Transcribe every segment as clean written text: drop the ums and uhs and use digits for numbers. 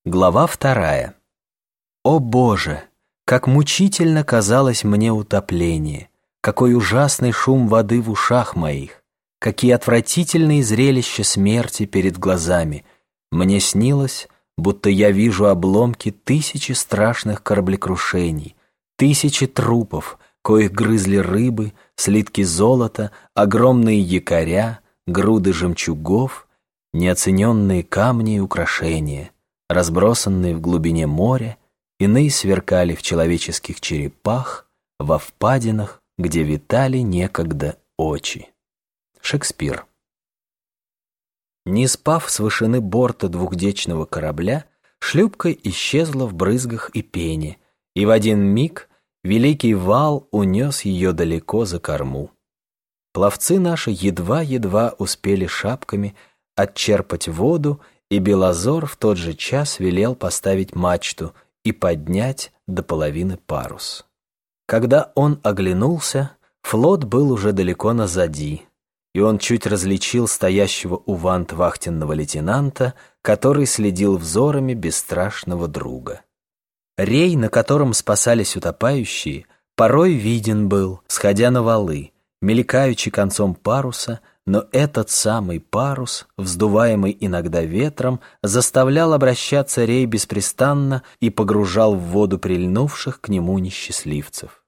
Глава 2. О Боже! Как мучительно казалось мне утопление, какой ужасный шум воды в ушах моих, какие отвратительные зрелища смерти перед глазами. Мне снилось, будто я вижу обломки тысячи страшных кораблекрушений, тысячи трупов, коих грызли рыбы, слитки золота, огромные якоря, груды жемчугов, неоцененные камни и украшения, разбросанные в глубине моря, иные сверкали в человеческих черепах, во впадинах, где витали некогда очи. Шекспир. Не спав с вышины борта двухдечного корабля, шлюпка исчезла в брызгах и пене, и в один миг великий вал унес ее далеко за корму. Пловцы наши едва-едва успели шапками отчерпать воду, и Белозор в тот же час велел поставить мачту и поднять до половины парус. Когда он оглянулся, флот был уже далеко назади, и он чуть различил стоящего у вант вахтенного лейтенанта, который следил взорами бесстрашного друга. Рей, на котором спасались утопающие, порой виден был, сходя на валы, мелькаючи концом паруса, но этот самый парус, вздуваемый иногда ветром, заставлял обращаться Рей беспрестанно и погружал в воду прильнувших к нему несчастливцев.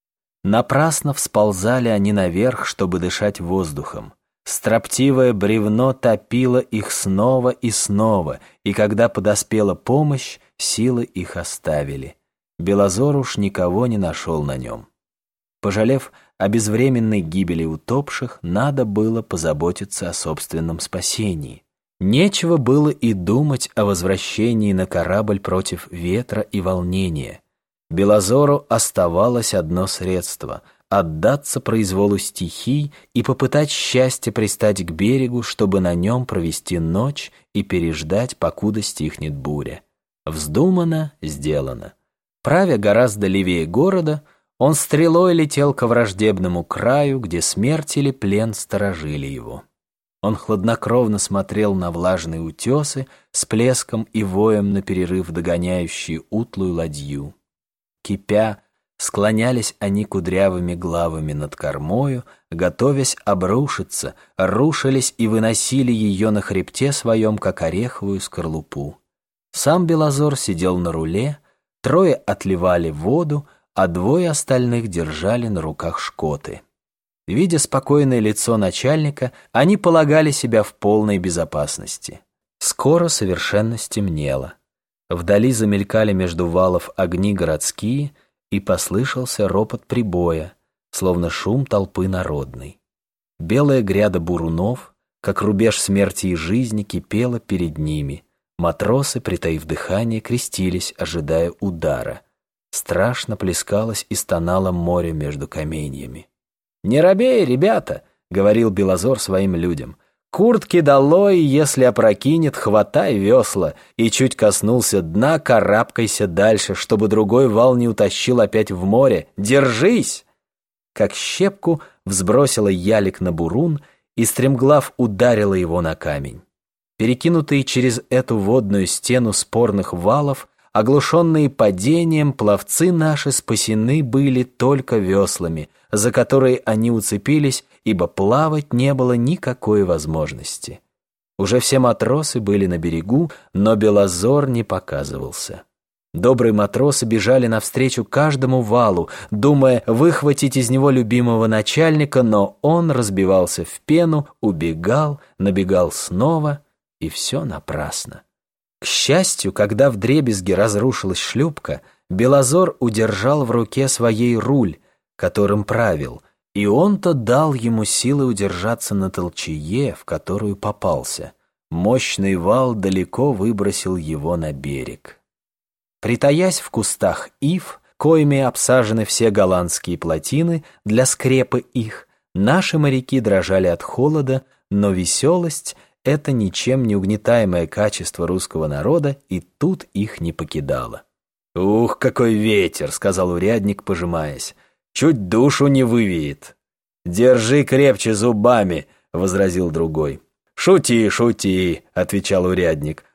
Напрасно всползали они наверх, чтобы дышать воздухом. Строптивое бревно топило их снова и снова, и когда подоспела помощь, силы их оставили. Белозор уж никого не нашел на нем. Пожалев о безвременной гибели утопших, надо было позаботиться о собственном спасении. Нечего было и думать о возвращении на корабль против ветра и волнения. Белозору оставалось одно средство — отдаться произволу стихий и попытать счастье пристать к берегу, чтобы на нем провести ночь и переждать, покуда стихнет буря. Вздумано — сделано. Правя гораздо левее города, он стрелой летел ко враждебному краю, где смерть или плен сторожили его. Он хладнокровно смотрел на влажные утесы с плеском и воем наперерыв догоняющие утлую ладью. Кипя, склонялись они кудрявыми главами над кормою, готовясь обрушиться, рушились и выносили ее на хребте своем, как ореховую скорлупу. Сам Белозор сидел на руле, трое отливали воду, а двое остальных держали на руках шкоты. Видя спокойное лицо начальника, они полагали себя в полной безопасности. Скоро совершенно стемнело. Вдали замелькали между валов огни городские, и послышался ропот прибоя, словно шум толпы народной. Белая гряда бурунов, как рубеж смерти и жизни, кипела перед ними. Матросы, притаив дыхание, крестились, ожидая удара. Страшно плескалось и стонало море между каменьями. «Не робей, ребята!» — говорил Белозор своим людям. «Куртки долой, если опрокинет, хватай весла, и чуть коснулся дна, карабкайся дальше, чтобы другой вал не утащил опять в море. Держись!» Как щепку взбросила ялик на бурун, и стремглав ударила его на камень. Перекинутые через эту водную стену спорных валов, оглушенные падением, пловцы наши спасены были только веслами, за которые они уцепились, ибо плавать не было никакой возможности. Уже все матросы были на берегу, но Белозор не показывался. Добрые матросы бежали навстречу каждому валу, думая выхватить из него любимого начальника, но он разбивался в пену, убегал, набегал снова, и все напрасно. К счастью, когда вдребезги разрушилась шлюпка, Белозор удержал в руке своей руль, которым правил, и он-то дал ему силы удержаться на толчее, в которую попался. Мощный вал далеко выбросил его на берег. Притаясь в кустах ив, коими обсажены все голландские плотины, для скрепы их, наши моряки дрожали от холода, но веселость — это ничем не угнетаемое качество русского народа, и тут их не покидало. «Ух, какой ветер!» — сказал урядник, пожимаясь. «Чуть душу не вывеет». «Держи крепче зубами!» — возразил другой. «Шути, шути!» — отвечал урядник.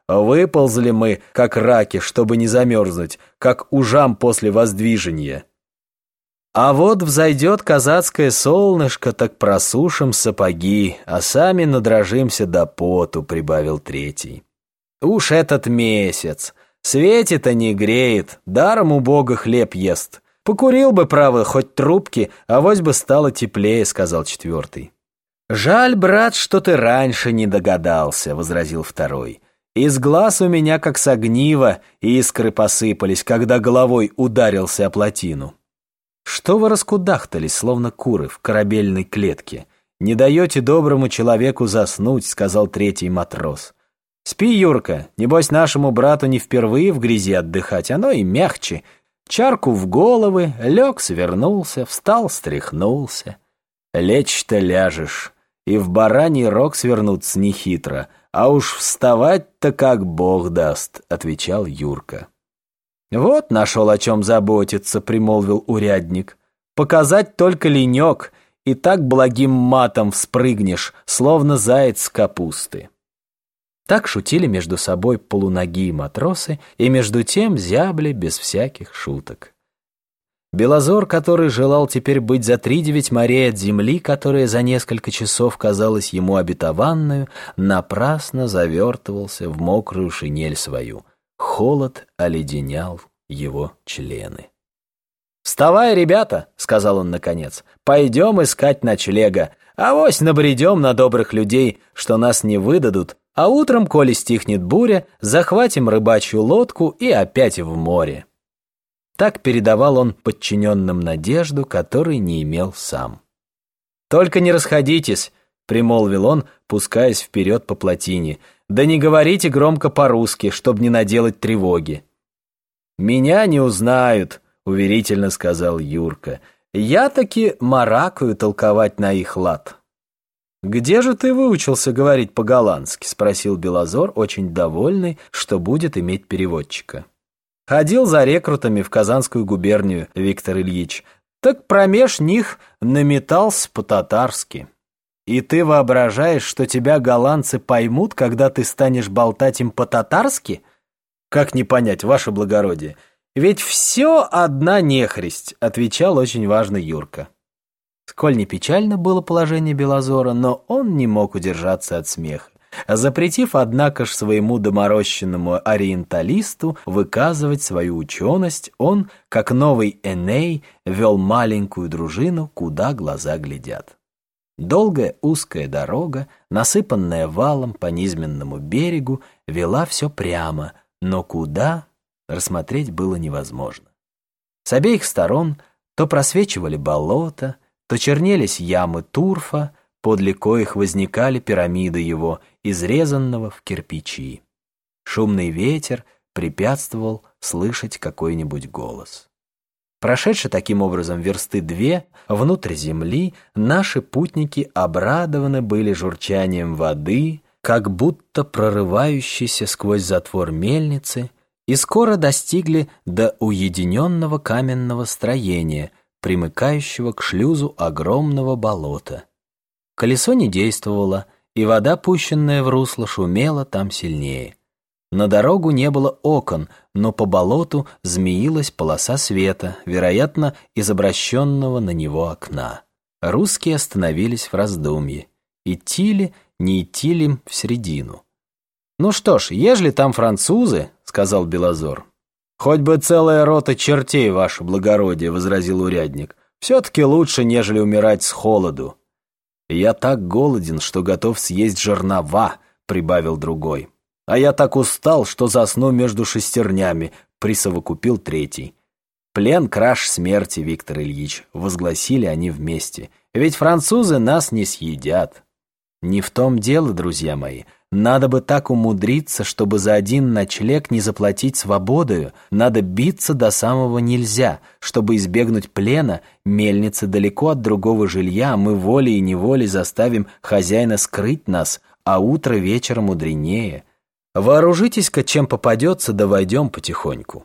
Выползли мы, как раки, чтобы не замерзнуть, как ужам после воздвижения. А вот взойдет казацкое солнышко, так просушим сапоги, а сами надрожимся до поту, прибавил третий. Уж этот месяц, светит, а не греет, даром у Бога хлеб ест. Покурил бы, право, хоть трубки, авось бы стало теплее, сказал четвертый. Жаль, брат, что ты раньше не догадался, возразил второй. Из глаз у меня как с огнива искры посыпались, когда головой ударился о плотину. Что вы раскудахтались, словно куры в корабельной клетке? Не даете доброму человеку заснуть, сказал третий матрос. Спи, Юрка, небось нашему брату не впервые в грязи отдыхать, оно и мягче. Чарку в головы, лег, свернулся, встал, стряхнулся. Лечь-то ляжешь, и в бараний рог свернуться нехитро, а уж вставать-то как Бог даст, отвечал Юрка. Вот нашел о чем заботиться, примолвил урядник. Показать только ленек, и так благим матом вспрыгнешь, словно заяц с капусты. Так шутили между собой полуногие матросы, и между тем зябли без всяких шуток. Белозор, который желал теперь быть за 3-9 морей от земли, которая за несколько часов казалась ему обетованною, напрасно завертывался в мокрую шинель свою. Холод оледенял его члены. «Вставай, ребята!» — сказал он наконец. «Пойдем искать ночлега. Авось набредем на добрых людей, что нас не выдадут, а утром, коли стихнет буря, захватим рыбачью лодку и опять в море». Так передавал он подчиненным надежду, которой не имел сам. «Только не расходитесь», — примолвил он, пускаясь вперед по плотине, «да не говорите громко по-русски, чтоб не наделать тревоги». «Меня не узнают», — уверительно сказал Юрка. «Я таки маракую толковать на их лад». «Где же ты выучился говорить по-голландски?» — спросил Белозор, очень довольный, что будет иметь переводчика. «Ходил за рекрутами в Казанскую губернию, Виктор Ильич. Так промеж них наметался по-татарски. И ты воображаешь, что тебя голландцы поймут, когда ты станешь болтать им по-татарски? Как не понять, ваше благородие? Ведь все одна нехристь», — отвечал очень важно Юрка. Сколь не печально было положение Белозора, но он не мог удержаться от смеха, запретив, однако ж, своему доморощенному ориенталисту выказывать свою ученость, он, как новый Эней, вел маленькую дружину, куда глаза глядят. Долгая узкая дорога, насыпанная валом по низменному берегу, вела все прямо, но куда рассмотреть было невозможно. С обеих сторон то просвечивали болота, то чернелись ямы турфа, подле коих возникали пирамиды его, изрезанного в кирпичи. Шумный ветер препятствовал слышать какой-нибудь голос. Прошедши таким образом версты 2 внутрь земли, наши путники обрадованы были журчанием воды, как будто прорывающейся сквозь затвор мельницы, и скоро достигли до уединенного каменного строения, примыкающего к шлюзу огромного болота. Колесо не действовало, и вода, пущенная в русло, шумела там сильнее. На дорогу не было окон, но по болоту змеилась полоса света, вероятно, из обращенного на него окна. Русские остановились в раздумье. Идти ли, не идти ли им в середину? «Ну что ж, ежели там французы, — сказал Белозор. — Хоть бы целая рота чертей, ваше благородие, — возразил урядник, — все-таки лучше, нежели умирать с холоду. «Я так голоден, что готов съесть жернова», — прибавил другой. «А я так устал, что засну между шестернями», — присовокупил третий. «Плен — краш смерти, Виктор Ильич», — возгласили они вместе. «Ведь французы нас не съедят». «Не в том дело, друзья мои. Надо бы так умудриться, чтобы за один ночлег не заплатить свободою. Надо биться до самого нельзя. Чтобы избегнуть плена, мельница далеко от другого жилья, а мы волей и неволей заставим хозяина скрыть нас, а утро вечера мудренее. Вооружитесь-ка чем попадется, да войдем потихоньку».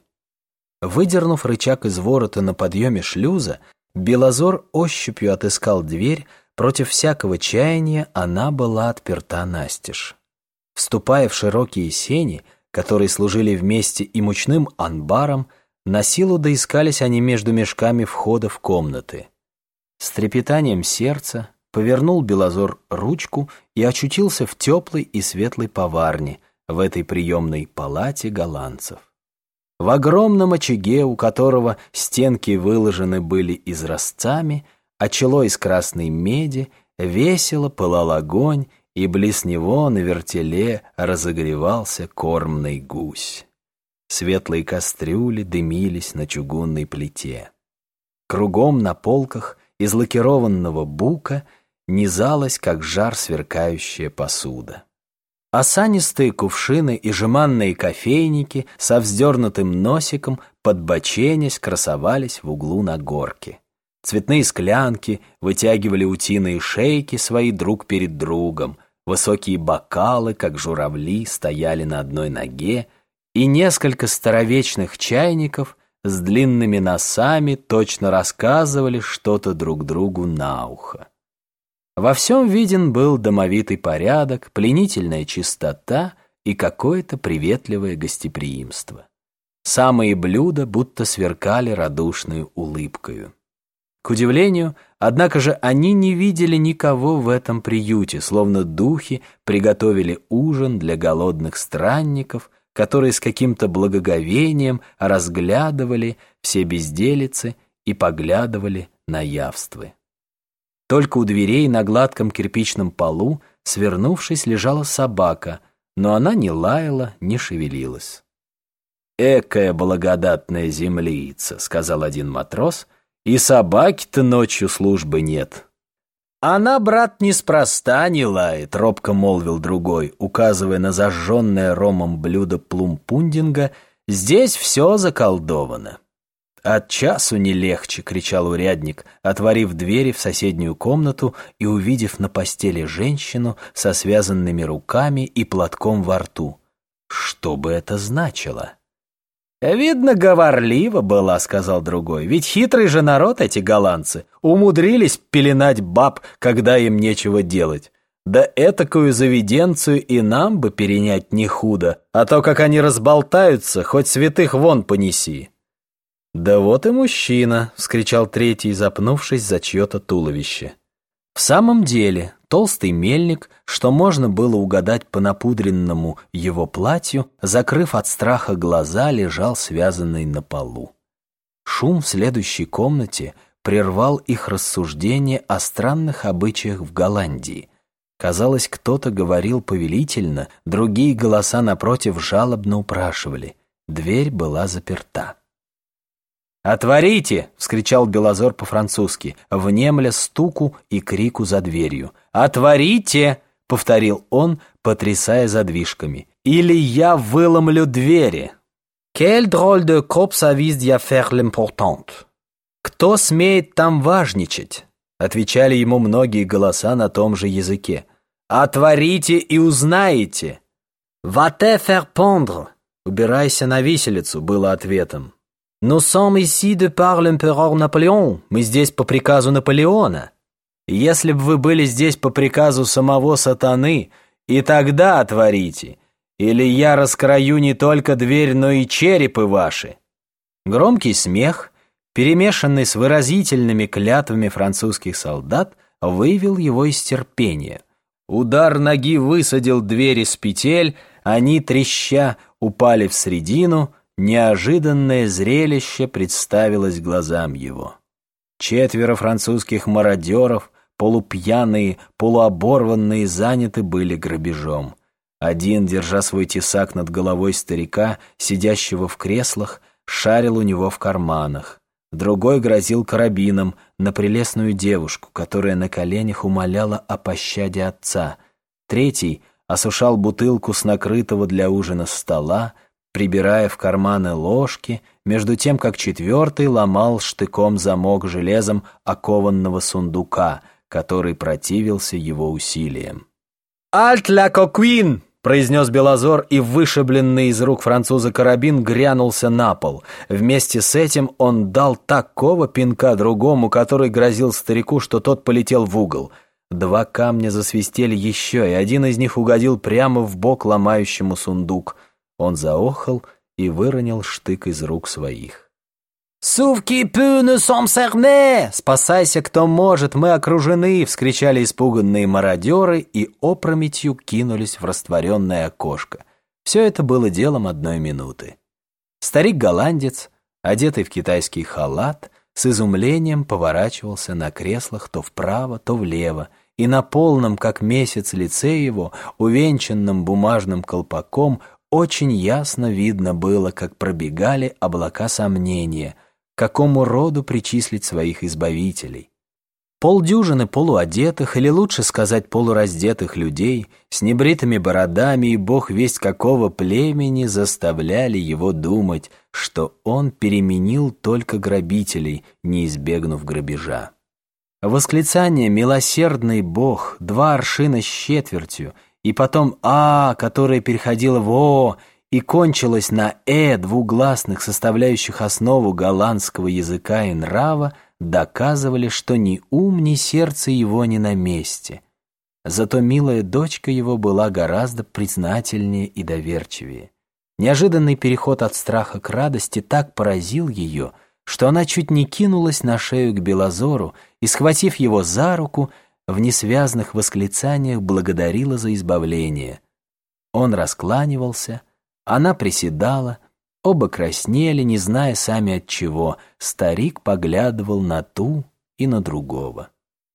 Выдернув рычаг из ворота на подъеме шлюза, Белозор ощупью отыскал дверь. Против всякого чаяния она была отперта настежь. Вступая в широкие сени, которые служили вместе и мучным анбаром, насилу доискались они между мешками входа в комнаты. С трепетанием сердца повернул Белозор ручку и очутился в теплой и светлой поварне, в этой приемной палате голландцев. В огромном очаге, у которого стенки выложены были изразцами, а чело из красной меди, весело пылал огонь, и близ него на вертеле разогревался кормный гусь. Светлые кастрюли дымились на чугунной плите. Кругом на полках из лакированного бука низалась, как жар, сверкающая посуда. Осанистые кувшины и жеманные кофейники со вздернутым носиком, подбоченясь, красовались в углу на горке. Цветные склянки вытягивали утиные шейки свои друг перед другом, высокие бокалы, как журавли, стояли на одной ноге, и несколько старовечных чайников с длинными носами точно рассказывали что-то друг другу на ухо. Во всем виден был домовитый порядок, пленительная чистота и какое-то приветливое гостеприимство. Самые блюда будто сверкали радушной улыбкою. К удивлению, однако же, они не видели никого в этом приюте, словно духи приготовили ужин для голодных странников, которые с каким-то благоговением разглядывали все безделицы и поглядывали на явствы. Только у дверей на гладком кирпичном полу, свернувшись, лежала собака, но она не лаяла, не шевелилась. «Экая благодатная землица», — сказал один матрос, — «и собаки-то ночью службы нет». «Она, брат, неспроста не лает», — робко молвил другой, указывая на зажженное ромом блюдо плумпундинга. «Здесь все заколдовано». «От часу не легче», — кричал урядник, отворив двери в соседнюю комнату и увидев на постели женщину со связанными руками и платком во рту. Что бы это значило? «Видно, говорлива была», — сказал другой, — «ведь хитрый же народ эти голландцы, умудрились пеленать баб, когда им нечего делать. Да этакую заведенцию и нам бы перенять не худо, а то, как они разболтаются, хоть святых вон понеси». «Да вот и мужчина!» — вскричал третий, запнувшись за чье-то туловище. В самом деле, толстый мельник, что можно было угадать по напудренному его платью, закрыв от страха глаза, лежал связанный на полу. Шум в следующей комнате прервал их рассуждение о странных обычаях в Голландии. Казалось, кто-то говорил повелительно, другие голоса напротив жалобно упрашивали. Дверь была заперта. «Отворите!» — вскричал Белозор по-французски, внемля стуку и крику за дверью. «Отворите!» — повторил он, потрясая задвижками. «Или я выломлю двери!» «Quel drôle de cop s'avise d'y faire l'important!» «Кто смеет там важничать?» — отвечали ему многие голоса на том же языке. «Отворите и узнаете!» «Va te faire pendre!» «Убирайся на виселицу!» — было ответом. «Nous sommes ici de par l'empereur Наполеон». Мы здесь по приказу Наполеона. Если бы вы были здесь по приказу самого сатаны, и тогда отворите, или я раскрою не только дверь, но и черепы ваши. Громкий смех, перемешанный с выразительными клятвами французских солдат, вывел его из терпения. Удар ноги высадил дверь из петель, они, треща, упали в средину. Неожиданное зрелище представилось глазам его. 4 французских мародеров, полупьяные, полуоборванные, заняты были грабежом. Один, держа свой тесак над головой старика, сидящего в креслах, шарил у него в карманах. Другой грозил карабином на прелестную девушку, которая на коленях умоляла о пощаде отца. Третий осушал бутылку с накрытого для ужина стола, прибирая в карманы ложки, между тем, как 4-й ломал штыком замок железом окованного сундука, который противился его усилиям. «Альт ла кокуин!» — произнес Белозор, и вышибленный из рук француза карабин грянулся на пол. Вместе с этим он дал такого пинка другому, который грозил старику, что тот полетел в угол. 2 камня засвистели еще, и один из них угодил прямо в бок ломающему сундук. Он заохал и выронил штык из рук своих. «Sauve-qui peut, nous sommes cernés! Спасайся, кто может, мы окружены!» — вскричали испуганные мародеры и опрометью кинулись в растворенное окошко. Все это было делом 1 минуты. Старик-голландец, одетый в китайский халат, с изумлением поворачивался на креслах то вправо, то влево, и на полном, как месяц, лице его, увенчанном бумажным колпаком, очень ясно видно было, как пробегали облака сомнения, к какому роду причислить своих избавителей. Полдюжины полуодетых, или лучше сказать полураздетых людей, с небритыми бородами и бог весть какого племени заставляли его думать, что он переменил только грабителей, не избегнув грабежа. Восклицание «Милосердный Бог», 2 аршина с четвертью, и потом «А», которое переходило в «О», и кончилось на «Э», двугласных, составляющих основу голландского языка и нрава, доказывали, что ни ум, ни сердце его не на месте. Зато милая дочка его была гораздо признательнее и доверчивее. Неожиданный переход от страха к радости так поразил ее, что она чуть не кинулась на шею к Белозору и, схватив его за руку, в несвязных восклицаниях благодарила за избавление. Он раскланивался, она приседала, оба краснели, не зная сами от чего. Старик поглядывал на ту и на другого.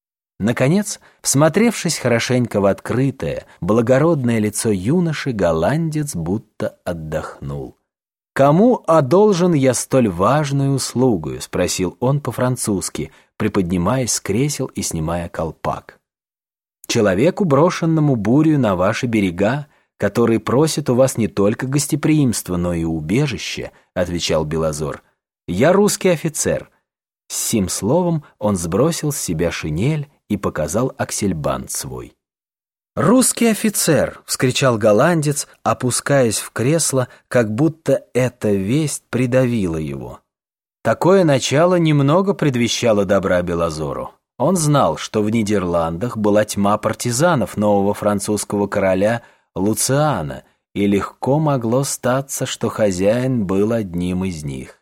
Наконец, всмотревшись хорошенько в открытое, благородное лицо юноши, голландец будто отдохнул. «Кому одолжен я столь важную услугу?» — спросил он по-французски, приподнимаясь с кресел и снимая колпак. «Человеку, брошенному бурью на ваши берега, который просит у вас не только гостеприимства, но и убежище», — отвечал Белозор. «Я русский офицер». С сим словом он сбросил с себя шинель и показал аксельбант свой. «Русский офицер!» — вскричал голландец, опускаясь в кресло, как будто эта весть придавила его. Такое начало немного предвещало добра Белозору. Он знал, что в Нидерландах была тьма партизанов нового французского короля Луциана, и легко могло статься, что хозяин был одним из них.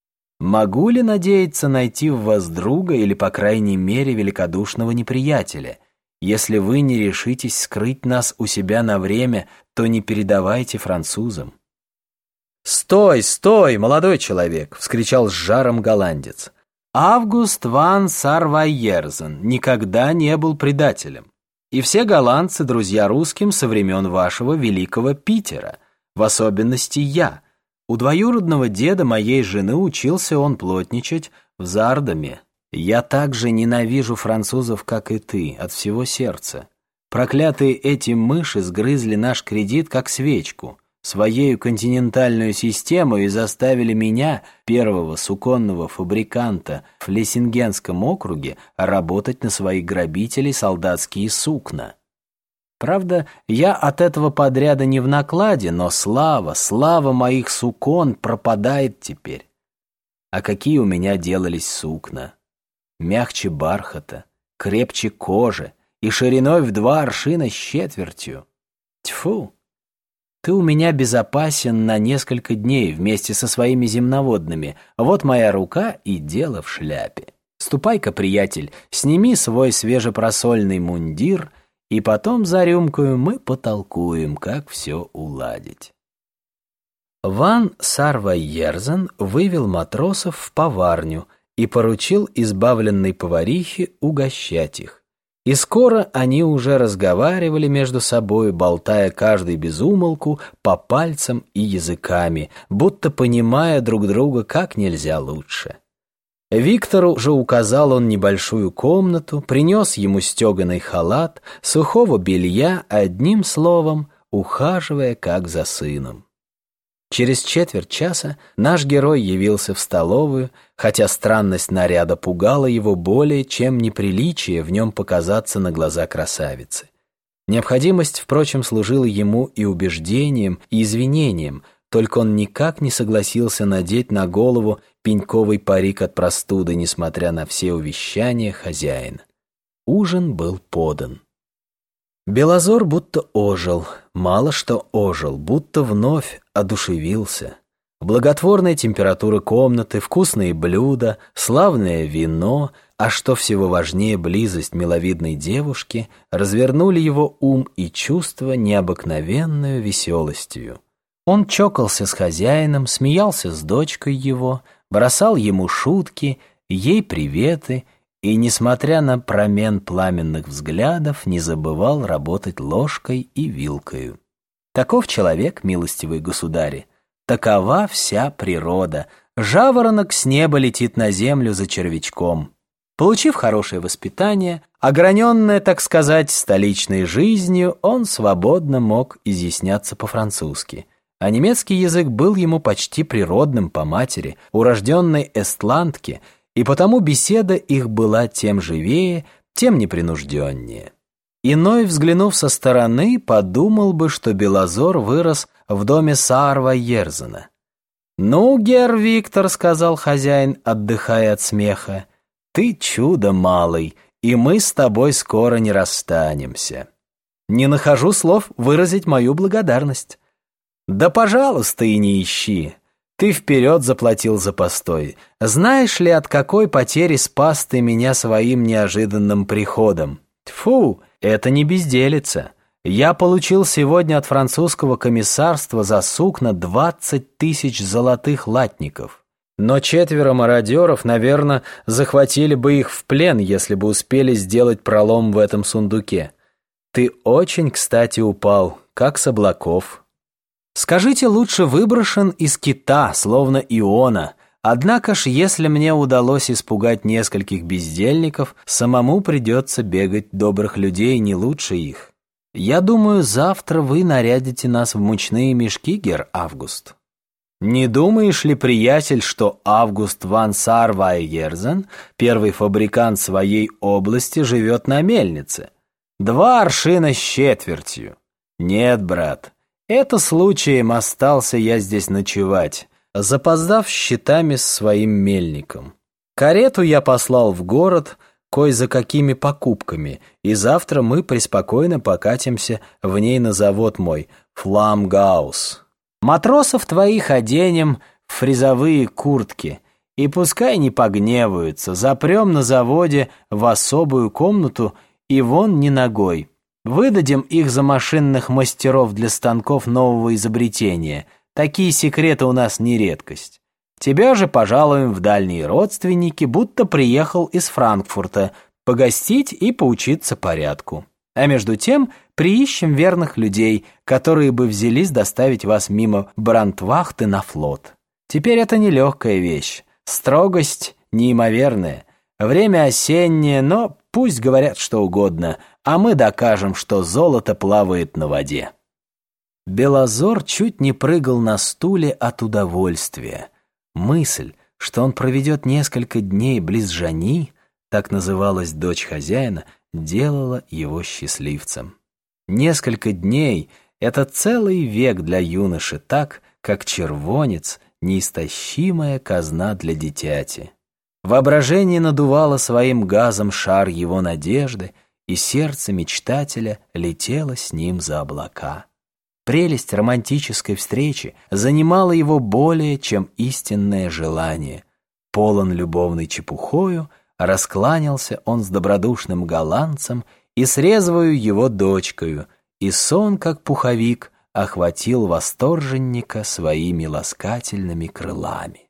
«Могу ли надеяться найти в вас друга или, по крайней мере, великодушного неприятеля? Если вы не решитесь скрыть нас у себя на время, то не передавайте французам». «Стой, стой, молодой человек!» — вскричал с жаром голландец. «Август ван Сарвайерзен никогда не был предателем. И все голландцы друзья русским со времен вашего великого Питера, в особенности я. У двоюродного деда моей жены учился он плотничать в Зардаме. Я также ненавижу французов, как и ты, от всего сердца. Проклятые эти мыши сгрызли наш кредит, как свечку, своею континентальную систему и заставили меня, первого суконного фабриканта в Флессингенском округе, работать на своих грабителей солдатские сукна. Правда, я от этого подряда не в накладе, но слава моих сукон пропадает теперь. А какие у меня делались сукна! Мягче бархата, крепче кожи и шириной в 2 аршина с четвертью. Тьфу! Ты у меня безопасен на несколько дней вместе со своими земноводными. Вот моя рука и дело в шляпе. Ступай-ка, приятель, сними свой свежепросольный мундир, и потом за рюмкою мы потолкуем, как все уладить». Ван Сарвайерзен вывел матросов в поварню и поручил избавленной поварихе угощать их. И скоро они уже разговаривали между собой, болтая каждый без умолку по пальцам и языками, будто понимая друг друга как нельзя лучше. Виктору же указал он небольшую комнату, принес ему стеганый халат, сухого белья, одним словом, ухаживая как за сыном. Через четверть часа наш герой явился в столовую, хотя странность наряда пугала его более, чем неприличие в нем показаться на глаза красавицы. Необходимость, впрочем, служила ему и убеждением, и извинением, только он никак не согласился надеть на голову пеньковый парик от простуды, несмотря на все увещания хозяина. Ужин был подан. Белозор будто ожил, мало что ожил, будто вновь одушевился. Благотворная температура комнаты, вкусные блюда, славное вино, а что всего важнее, близость миловидной девушки, развернули его ум и чувства необыкновенную веселостью. Он чокался с хозяином, смеялся с дочкой его, бросал ему шутки, ей приветы, и, несмотря на промен пламенных взглядов, не забывал работать ложкой и вилкою. Таков человек, милостивые государи, такова вся природа. Жаворонок с неба летит на землю за червячком. Получив хорошее воспитание, ограненное, так сказать, столичной жизнью, он свободно мог изъясняться по-французски, а немецкий язык был ему почти природным по матери, урожденной эстландке, и потому беседа их была тем живее, тем непринужденнее. Иной, взглянув со стороны, подумал бы, что Белозор вырос в доме Саарва-Ерзена. «Ну, герр Виктор», — сказал хозяин, отдыхая от смеха, — «ты чудо малый, и мы с тобой скоро не расстанемся. Не нахожу слов выразить мою благодарность». «Да, пожалуйста, и не ищи. Ты вперед заплатил за постой. Знаешь ли, от какой потери спас ты меня своим неожиданным приходом? Тьфу, это не безделица. Я получил сегодня от французского комиссарства за сукно 20 тысяч золотых латников. Но 4 мародеров, наверное, захватили бы их в плен, если бы успели сделать пролом в этом сундуке. Ты очень, кстати, упал, как с облаков. Скажите, лучше выброшен из кита, словно Иона. Однако ж, если мне удалось испугать нескольких бездельников, самому придется бегать добрых людей не лучше их. Я думаю, завтра вы нарядите нас в мучные мешки, герр Август. Не думаешь ли, приятель, что Август ван Саарвайерзен, первый фабрикант своей области, живет на мельнице? 2 аршина с четвертью. Нет, брат. Это случаем остался я здесь ночевать, запоздав счетами с своим мельником. Карету я послал в город кое за какими покупками, и завтра мы преспокойно покатимся в ней на завод мой, Фламгаус. Матросов твоих оденем в фризовые куртки, и пускай не погневаются, запрем на заводе в особую комнату и вон не ногой. Выдадим их за машинных мастеров для станков нового изобретения. Такие секреты у нас не редкость. Тебя же пожалуем в дальние родственники, будто приехал из Франкфурта, погостить и поучиться порядку. А между тем приищем верных людей, которые бы взялись доставить вас мимо брандвахты на флот. Теперь это нелегкая вещь, строгость неимоверная. Время осеннее, но пусть говорят что угодно, а мы докажем, что золото плавает на воде». Белозор чуть не прыгал на стуле от удовольствия. Мысль, что он проведет несколько дней близ Жани, так называлась дочь хозяина, делала его счастливцем. Несколько дней — это целый век для юноши, так, как червонец — неистощимая казна для дитяти. Воображение надувало своим газом шар его надежды, и сердце мечтателя летело с ним за облака. Прелесть романтической встречи занимала его более, чем истинное желание. Полон любовной чепухою, раскланялся он с добродушным голландцем и с резвою его дочкою, и сон, как пуховик, охватил восторженника своими ласкательными крылами.